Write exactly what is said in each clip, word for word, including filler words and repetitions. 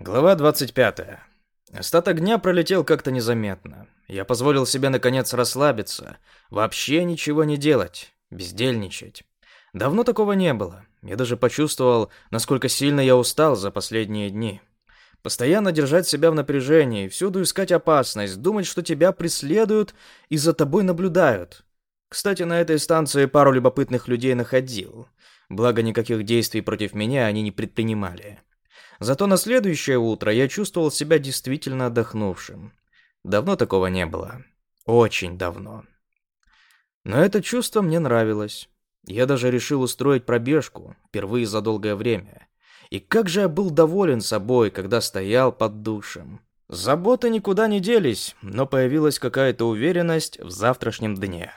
Глава двадцать пятая. Остаток дня пролетел как-то незаметно. Я позволил себе наконец расслабиться, вообще ничего не делать, бездельничать. Давно такого не было. Я даже почувствовал, насколько сильно я устал за последние дни. Постоянно держать себя в напряжении, всюду искать опасность, думать, что тебя преследуют и за тобой наблюдают. Кстати, на этой станции пару любопытных людей находил. Благо, никаких действий против меня они не предпринимали. Зато на следующее утро я чувствовал себя действительно отдохнувшим. Давно такого не было. Очень давно. Но это чувство мне нравилось. Я даже решил устроить пробежку, впервые за долгое время. И как же я был доволен собой, когда стоял под душем. Заботы никуда не делись, но появилась какая-то уверенность в завтрашнем дне.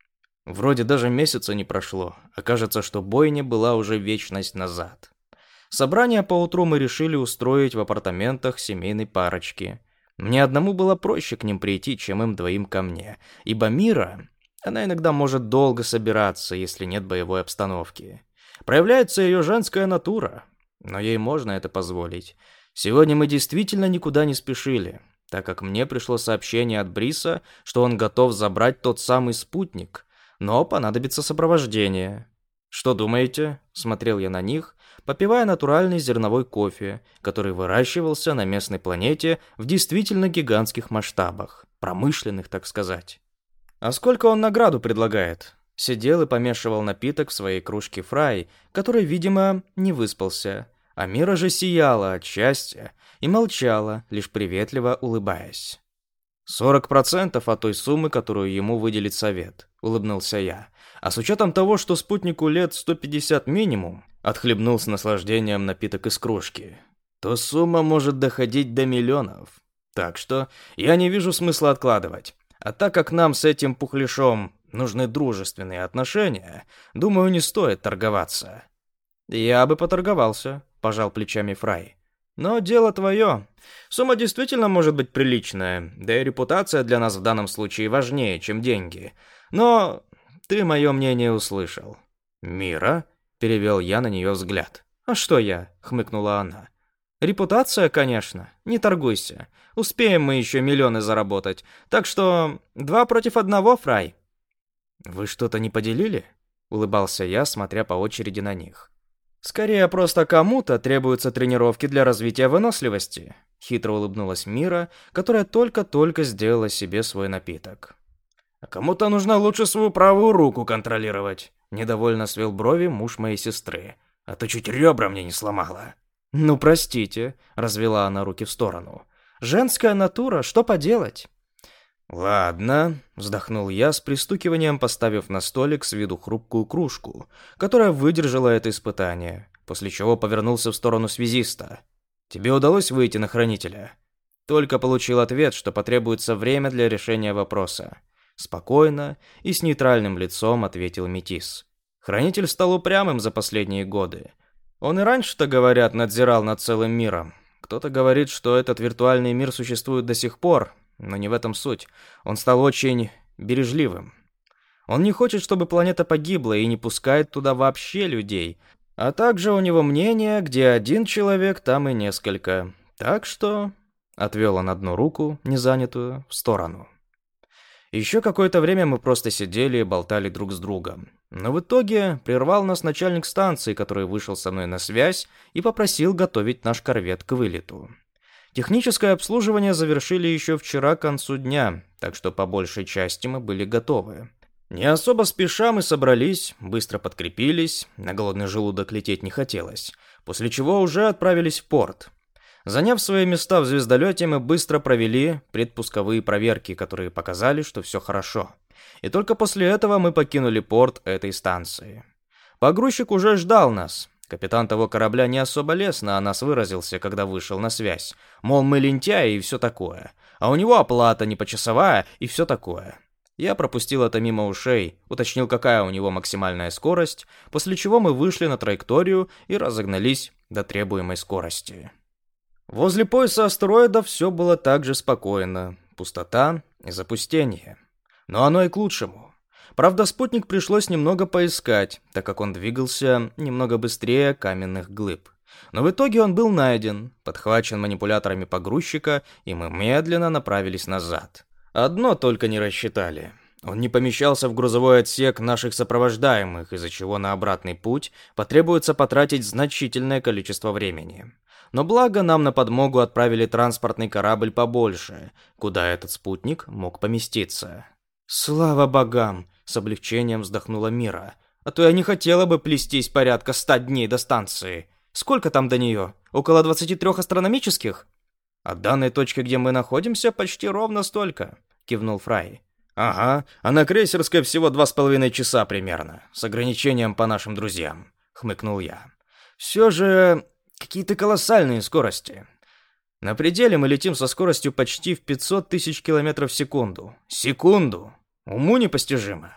Вроде даже месяца не прошло, а кажется, что бойня была уже вечность назад. Собрание поутру мы решили устроить в апартаментах семейной парочки. Мне одному было проще к ним прийти, чем им двоим ко мне, ибо Мира, она иногда может долго собираться, если нет боевой обстановки. Проявляется ее женская натура, но ей можно это позволить. Сегодня мы действительно никуда не спешили, так как мне пришло сообщение от Бриса, что он готов забрать тот самый спутник, но понадобится сопровождение. «Что думаете?» — смотрел я на них, попивая натуральный зерновой кофе, который выращивался на местной планете в действительно гигантских масштабах, промышленных, так сказать. «А сколько он награду предлагает?» Сидел и помешивал напиток в своей кружке Фрай, который, видимо, не выспался, а Мира же сияла от счастья и молчала, лишь приветливо улыбаясь. «Сорок процентов от той суммы, которую ему выделит совет», — улыбнулся я. «А с учетом того, что спутнику лет сто пятьдесят минимум», — отхлебнул с наслаждением напиток из кружки, «то сумма может доходить до миллионов. Так что я не вижу смысла откладывать. А так как нам с этим пухляшом нужны дружественные отношения, думаю, не стоит торговаться». «Я бы поторговался», — пожал плечами Фрай. «Но дело твое. Сумма действительно может быть приличная, да и репутация для нас в данном случае важнее, чем деньги. Но ты мое мнение услышал». «Мира?» — перевел я на нее взгляд. «А что я?» — хмыкнула она. «Репутация, конечно. Не торгуйся. Успеем мы еще миллионы заработать. Так что два против одного, Фрай». «Вы что-то не поделили?» — улыбался я, смотря по очереди на них. «Скорее, просто кому-то требуются тренировки для развития выносливости», — хитро улыбнулась Мира, которая только-только сделала себе свой напиток. «А кому-то нужно лучше свою правую руку контролировать», — недовольно свел брови муж моей сестры. «А то чуть ребра мне не сломала». «Ну, простите», — развела она руки в сторону. «Женская натура, что поделать?» «Ладно», — вздохнул я с пристукиванием, поставив на столик с виду хрупкую кружку, которая выдержала это испытание, после чего повернулся в сторону связиста. «Тебе удалось выйти на хранителя?» Только получил ответ, что потребуется время для решения вопроса. Спокойно и с нейтральным лицом ответил Метис. Хранитель стал упрямым за последние годы. Он и раньше-то, говорят, надзирал над целым миром. Кто-то говорит, что этот виртуальный мир существует до сих пор, но не в этом суть. Он стал очень бережливым. Он не хочет, чтобы планета погибла, и не пускает туда вообще людей. А также у него мнение, где один человек, там и несколько. Так что...» Отвел он одну руку, незанятую, в сторону. Еще какое-то время мы просто сидели и болтали друг с другом. Но в итоге прервал нас начальник станции, который вышел со мной на связь и попросил готовить наш корвет к вылету. Техническое обслуживание завершили еще вчера к концу дня, так что по большей части мы были готовы. Не особо спеша мы собрались, быстро подкрепились, на голодный желудок лететь не хотелось, после чего уже отправились в порт. Заняв свои места в звездолете, мы быстро провели предпусковые проверки, которые показали, что все хорошо. И только после этого мы покинули порт этой станции. Погрузчик уже ждал нас. Капитан того корабля не особо лестно о нас выразился, когда вышел на связь. Мол, мы лентяи и все такое. А у него оплата не почасовая и все такое. Я пропустил это мимо ушей, уточнил, какая у него максимальная скорость, после чего мы вышли на траекторию и разогнались до требуемой скорости. Возле пояса астероидов все было так же спокойно. Пустота и запустение. Но оно и к лучшему. Правда, спутник пришлось немного поискать, так как он двигался немного быстрее каменных глыб. Но в итоге он был найден, подхвачен манипуляторами погрузчика, и мы медленно направились назад. Одно только не рассчитали. Он не помещался в грузовой отсек наших сопровождаемых, из-за чего на обратный путь потребуется потратить значительное количество времени. Но благо нам на подмогу отправили транспортный корабль побольше, куда этот спутник мог поместиться. «Слава богам!» — с облегчением вздохнула Мира. «А то я не хотела бы плестись порядка ста дней до станции. Сколько там до нее? Около двадцати трёх астрономических?» «От данной точки, где мы находимся, почти ровно столько», — кивнул Фрай. «Ага, а на крейсерской всего два с половиной часа примерно, с ограничением по нашим друзьям», — хмыкнул я. «Все же какие-то колоссальные скорости. На пределе мы летим со скоростью почти в пятьсот тысяч километров в секунду. Секунду! Уму непостижимо».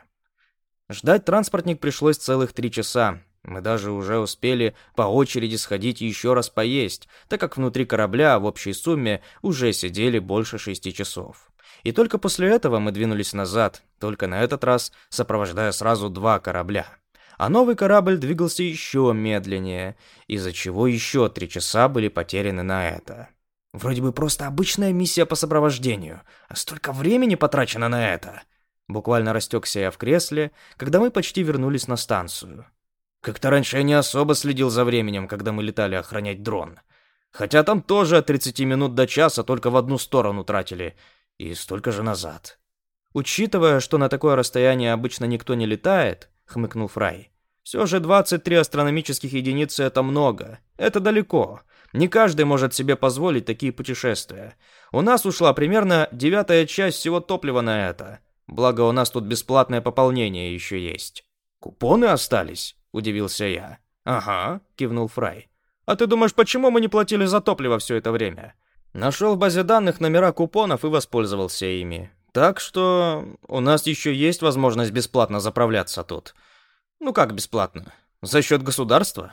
Ждать транспортник пришлось целых три часа. Мы даже уже успели по очереди сходить и еще раз поесть, так как внутри корабля в общей сумме уже сидели больше шести часов. И только после этого мы двинулись назад, только на этот раз сопровождая сразу два корабля. А новый корабль двигался еще медленнее, из-за чего еще три часа были потеряны на это. Вроде бы просто обычная миссия по сопровождению, а столько времени потрачено на это. Буквально растекся я в кресле, когда мы почти вернулись на станцию. Как-то раньше я не особо следил за временем, когда мы летали охранять дрон. Хотя там тоже от тридцати минут до часа только в одну сторону тратили, и столько же назад. «Учитывая, что на такое расстояние обычно никто не летает», — хмыкнул Фрай, «все же двадцать три астрономических единицы — это много. Это далеко. Не каждый может себе позволить такие путешествия. У нас ушла примерно девятая часть всего топлива на это. Благо, у нас тут бесплатное пополнение еще есть». «Купоны остались?» — удивился я. «Ага», — кивнул Фрай. «А ты думаешь, почему мы не платили за топливо все это время?» Нашел в базе данных номера купонов и воспользовался ими. Так что у нас еще есть возможность бесплатно заправляться тут. Ну как бесплатно? За счет государства?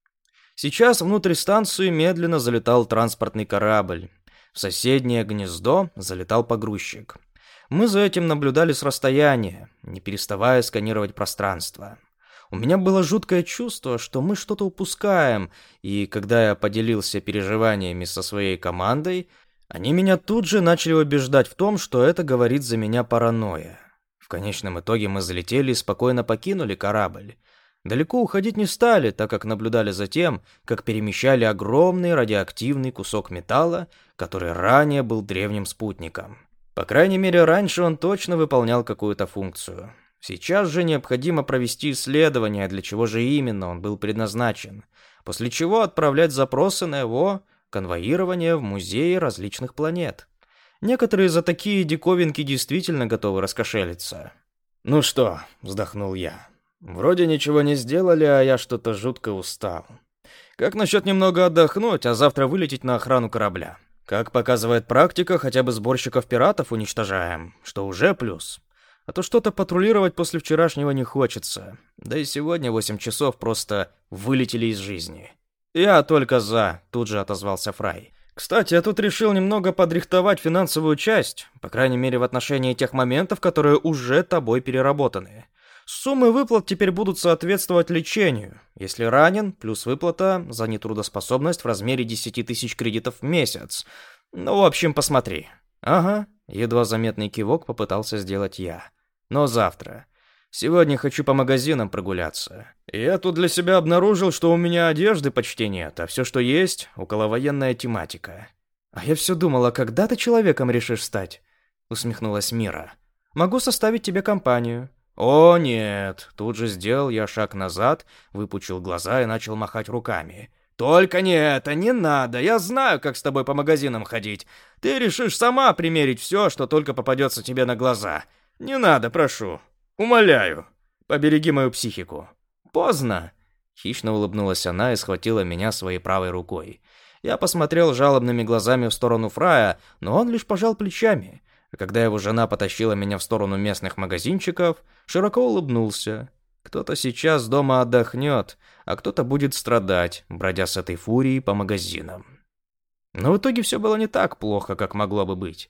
Сейчас внутрь станции медленно залетал транспортный корабль. В соседнее гнездо залетал погрузчик. Мы за этим наблюдали с расстояния, не переставая сканировать пространство. У меня было жуткое чувство, что мы что-то упускаем, и когда я поделился переживаниями со своей командой, они меня тут же начали убеждать в том, что это говорит за меня паранойя. В конечном итоге мы залетели и спокойно покинули корабль. Далеко уходить не стали, так как наблюдали за тем, как перемещали огромный радиоактивный кусок металла, который ранее был древним спутником. По крайней мере, раньше он точно выполнял какую-то функцию. Сейчас же необходимо провести исследование, для чего же именно он был предназначен, после чего отправлять запросы на его конвоирование в музеи различных планет. Некоторые за такие диковинки действительно готовы раскошелиться. «Ну что?» — вздохнул я. «Вроде ничего не сделали, а я что-то жутко устал. Как насчет немного отдохнуть, а завтра вылететь на охрану корабля? Как показывает практика, хотя бы сборщиков пиратов уничтожаем, что уже плюс. А то что-то патрулировать после вчерашнего не хочется. Да и сегодня восемь часов просто вылетели из жизни». «Я только за», — тут же отозвался Фрай. «Кстати, я тут решил немного подрихтовать финансовую часть, по крайней мере в отношении тех моментов, которые уже тобой переработаны. Суммы выплат теперь будут соответствовать лечению. Если ранен, плюс выплата за нетрудоспособность в размере десяти тысяч кредитов в месяц. Ну, в общем, посмотри». «Ага», — едва заметный кивок попытался сделать я. «Но завтра. Сегодня хочу по магазинам прогуляться. Я тут для себя обнаружил, что у меня одежды почти нет, а все, что есть, околовоенная тематика». «А я все думала, когда ты человеком решишь стать?» — усмехнулась Мира. «Могу составить тебе компанию». «О, нет!» — тут же сделал я шаг назад, выпучил глаза и начал махать руками. «Только не это, не надо, я знаю, как с тобой по магазинам ходить. Ты решишь сама примерить все, что только попадется тебе на глаза. Не надо, прошу. Умоляю. Побереги мою психику». «Поздно!» — хищно улыбнулась она и схватила меня своей правой рукой. Я посмотрел жалобными глазами в сторону Фрая, но он лишь пожал плечами. А когда его жена потащила меня в сторону местных магазинчиков, широко улыбнулся. Кто-то сейчас дома отдохнет, а кто-то будет страдать, бродя с этой фурией по магазинам. Но в итоге все было не так плохо, как могло бы быть.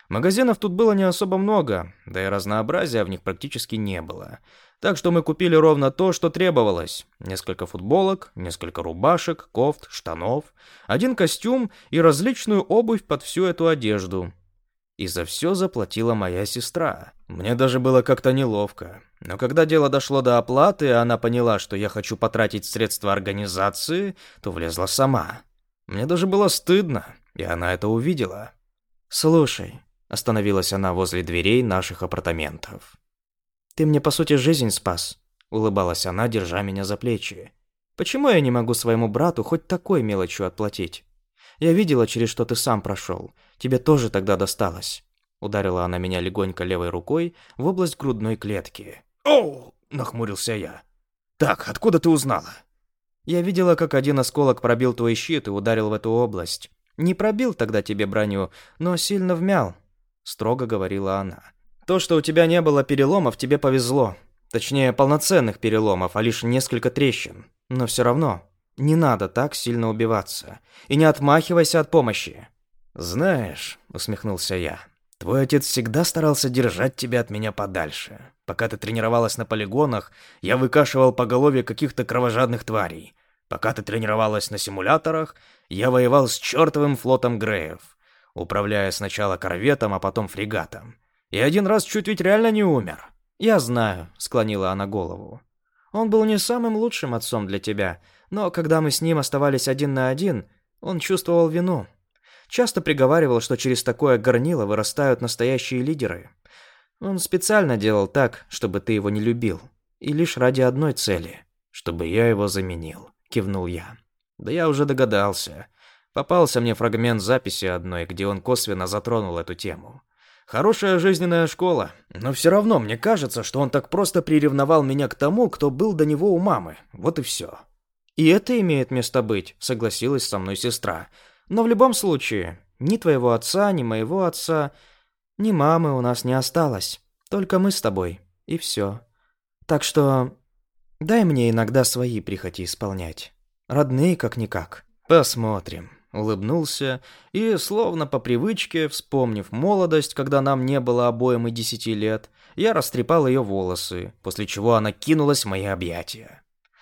Магазинов тут было не особо много, да и разнообразия в них практически не было. Так что мы купили ровно то, что требовалось. Несколько футболок, несколько рубашек, кофт, штанов, один костюм и различную обувь под всю эту одежду. И за все заплатила моя сестра. Мне даже было как-то неловко. Но когда дело дошло до оплаты, и она поняла, что я хочу потратить средства организации, то влезла сама. Мне даже было стыдно, и она это увидела. «Слушай», — остановилась она возле дверей наших апартаментов. «Ты мне, по сути, жизнь спас», — улыбалась она, держа меня за плечи. «Почему я не могу своему брату хоть такой мелочью отплатить? Я видела, через что ты сам прошел. Тебе тоже тогда досталось». Ударила она меня легонько левой рукой в область грудной клетки. «Оу!» — нахмурился я. «Так, откуда ты узнала?» «Я видела, как один осколок пробил твой щит и ударил в эту область. Не пробил тогда тебе броню, но сильно вмял», — строго говорила она. «То, что у тебя не было переломов, тебе повезло. Точнее, полноценных переломов, а лишь несколько трещин. Но все равно, не надо так сильно убиваться. И не отмахивайся от помощи». «Знаешь», — усмехнулся я, — «твой отец всегда старался держать тебя от меня подальше. Пока ты тренировалась на полигонах, я выкашивал поголовье каких-то кровожадных тварей. Пока ты тренировалась на симуляторах, я воевал с чертовым флотом Греев, управляя сначала корветом, а потом фрегатом. И один раз чуть ведь реально не умер». «Я знаю», — склонила она голову. «Он был не самым лучшим отцом для тебя, но когда мы с ним оставались один на один, он чувствовал вину. Часто приговаривал, что через такое горнило вырастают настоящие лидеры. Он специально делал так, чтобы ты его не любил. И лишь ради одной цели — чтобы я его заменил», — кивнул я. «Да я уже догадался. Попался мне фрагмент записи одной, где он косвенно затронул эту тему. Хорошая жизненная школа, но все равно мне кажется, что он так просто приревновал меня к тому, кто был до него у мамы. Вот и все». «И это имеет место быть», — согласилась со мной сестра. «Но в любом случае, ни твоего отца, ни моего отца, ни мамы у нас не осталось. Только мы с тобой, и все. Так что дай мне иногда свои прихоти исполнять. Родные как-никак». «Посмотрим», — улыбнулся и, словно по привычке, вспомнив молодость, когда нам не было обоим и десяти лет, я растрепал ее волосы, после чего она кинулась в мои объятия.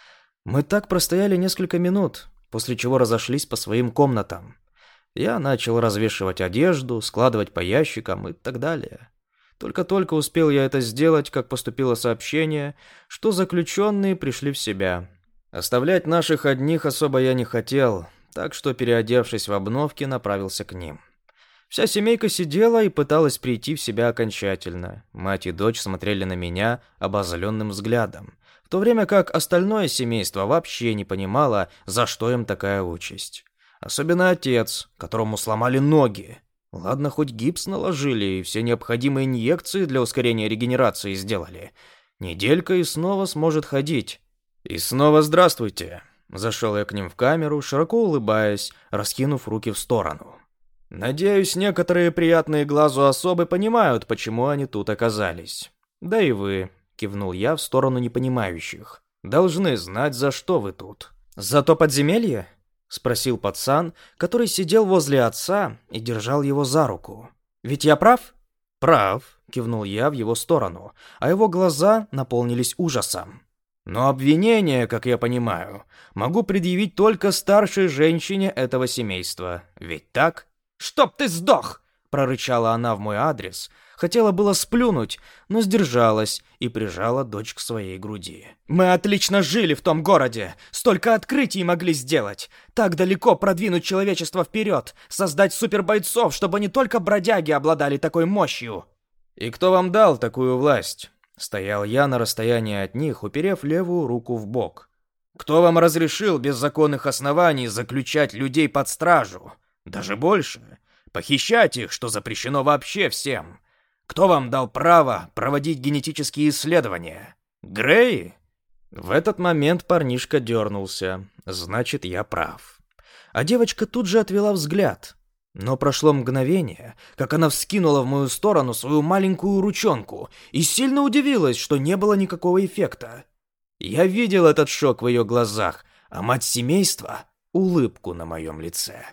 Мы так простояли несколько минут, после чего разошлись по своим комнатам. Я начал развешивать одежду, складывать по ящикам и так далее. Только-только успел я это сделать, как поступило сообщение, что заключенные пришли в себя. Оставлять наших одних особо я не хотел, так что, переодевшись в обновки, направился к ним. Вся семейка сидела и пыталась прийти в себя окончательно. Мать и дочь смотрели на меня обозленным взглядом, в то время как остальное семейство вообще не понимало, за что им такая участь. Особенно отец, которому сломали ноги. Ладно, хоть гипс наложили и все необходимые инъекции для ускорения регенерации сделали. Неделька и снова сможет ходить. И снова здравствуйте. Зашел я к ним в камеру, широко улыбаясь, раскинув руки в сторону. Надеюсь, некоторые приятные глазу особы понимают, почему они тут оказались. Да и вы, кивнул я в сторону непонимающих, должны знать, за что вы тут. За то подземелье? Спросил пацан, который сидел возле отца и держал его за руку. «Ведь я прав?» «Прав», — кивнул я в его сторону, а его глаза наполнились ужасом. «Но обвинение, как я понимаю, могу предъявить только старшей женщине этого семейства. Ведь так?» «Чтоб ты сдох!» — прорычала она в мой адрес. Хотела было сплюнуть, но сдержалась и прижала дочь к своей груди. «Мы отлично жили в том городе, столько открытий могли сделать, так далеко продвинуть человечество вперед, создать супербойцов, чтобы не только бродяги обладали такой мощью». «И кто вам дал такую власть?» Стоял я на расстоянии от них, уперев левую руку в бок. «Кто вам разрешил без законных оснований заключать людей под стражу? Даже больше, похищать их, что запрещено вообще всем. Кто вам дал право проводить генетические исследования? Греи?» В этот момент парнишка дернулся. Значит, я прав. А девочка тут же отвела взгляд. Но прошло мгновение, как она вскинула в мою сторону свою маленькую ручонку и сильно удивилась, что не было никакого эффекта. Я видел этот шок в ее глазах, а мать семейства — улыбку на моем лице.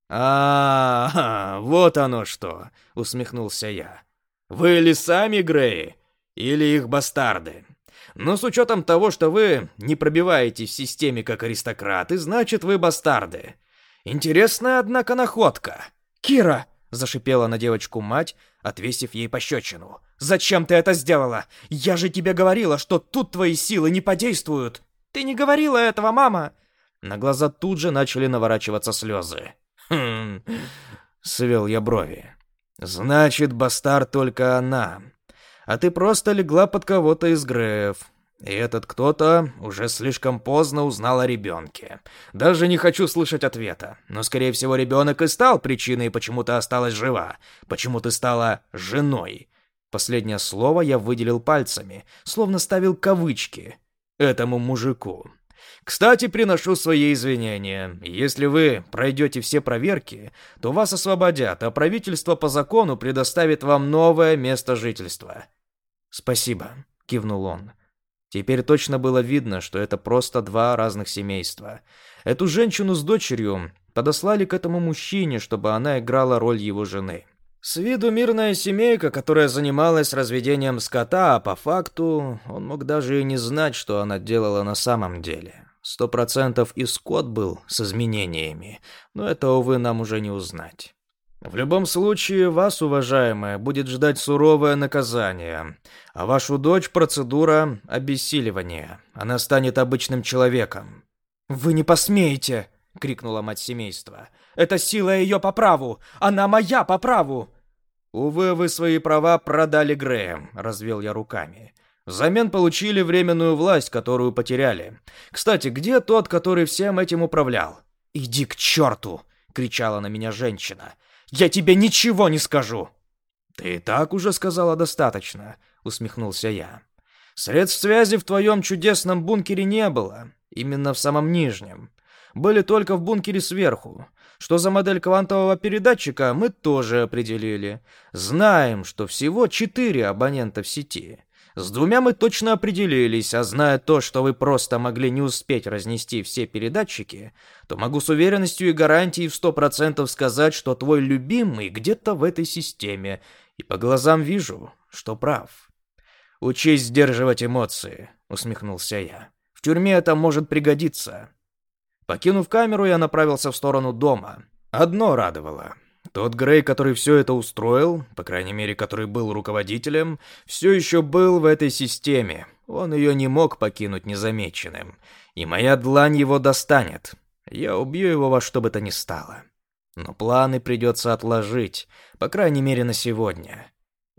А, вот оно что, усмехнулся я. Вы ли сами Греи или их бастарды? Но с учетом того, что вы не пробиваетесь в системе как аристократы, значит, вы бастарды. Интересная, однако, находка. «Кира!» — зашипела на девочку мать, отвесив ей пощечину. «Зачем ты это сделала? Я же тебе говорила, что тут твои силы не подействуют!» «Ты не говорила этого, мама!» На глаза тут же начали наворачиваться слезы. «Хм...» — свел я брови. «Значит, бастард только она. А ты просто легла под кого-то из Греев. И этот кто-то уже слишком поздно узнал о ребенке. Даже не хочу слышать ответа. Но, скорее всего, ребенок и стал причиной, почему ты осталась жива. Почему ты стала женой». Последнее слово я выделил пальцами, словно ставил кавычки. «Этому мужику». Кстати, приношу свои извинения. Если вы пройдете все проверки, то вас освободят, а правительство по закону предоставит вам новое место жительства». «Спасибо», — кивнул он. Теперь точно было видно, что это просто два разных семейства. Эту женщину с дочерью подослали к этому мужчине, чтобы она играла роль его жены. С виду мирная семейка, которая занималась разведением скота, а по факту он мог даже и не знать, что она делала на самом деле. Сто процентов и скот был с изменениями, но это, увы, нам уже не узнать. В любом случае, вас, уважаемая, будет ждать суровое наказание, а вашу дочь процедура обессиливания. Она станет обычным человеком. «Вы не посмеете!» — крикнула мать семейства. «Это сила ее по праву! Она моя по праву!» «Увы, вы свои права продали Греям», — развел я руками. «Взамен получили временную власть, которую потеряли. Кстати, где тот, который всем этим управлял?» «Иди к черту!» — кричала на меня женщина. «Я тебе ничего не скажу!» «Ты и так уже сказала достаточно», — усмехнулся я. «Средств связи в твоем чудесном бункере не было, именно в самом нижнем. Были только в бункере сверху. Что за модель квантового передатчика, мы тоже определили. Знаем, что всего четыре абонента в сети. С двумя мы точно определились, а зная то, что вы просто могли не успеть разнести все передатчики, то могу с уверенностью и гарантией в сто процентов сказать, что твой любимый где-то в этой системе, и по глазам вижу, что прав. Учись сдерживать эмоции», — усмехнулся я. «В тюрьме это может пригодиться». Покинув камеру, я направился в сторону дома. Одно радовало. Тот Грей, который все это устроил, по крайней мере, который был руководителем, все еще был в этой системе. Он ее не мог покинуть незамеченным. И моя длань его достанет. Я убью его во что бы то ни стало. Но планы придется отложить, по крайней мере, на сегодня.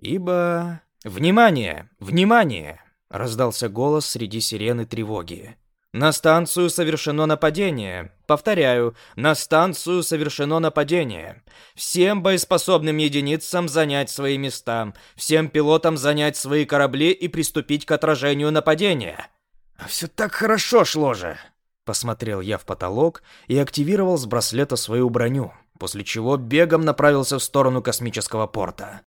Ибо... «Внимание! Внимание!» — раздался голос среди сирены тревоги. «На станцию совершено нападение. Повторяю, на станцию совершено нападение. Всем боеспособным единицам занять свои места. Всем пилотам занять свои корабли и приступить к отражению нападения». «А все так хорошо шло же!» Посмотрел я в потолок и активировал с браслета свою броню, после чего бегом направился в сторону космического порта.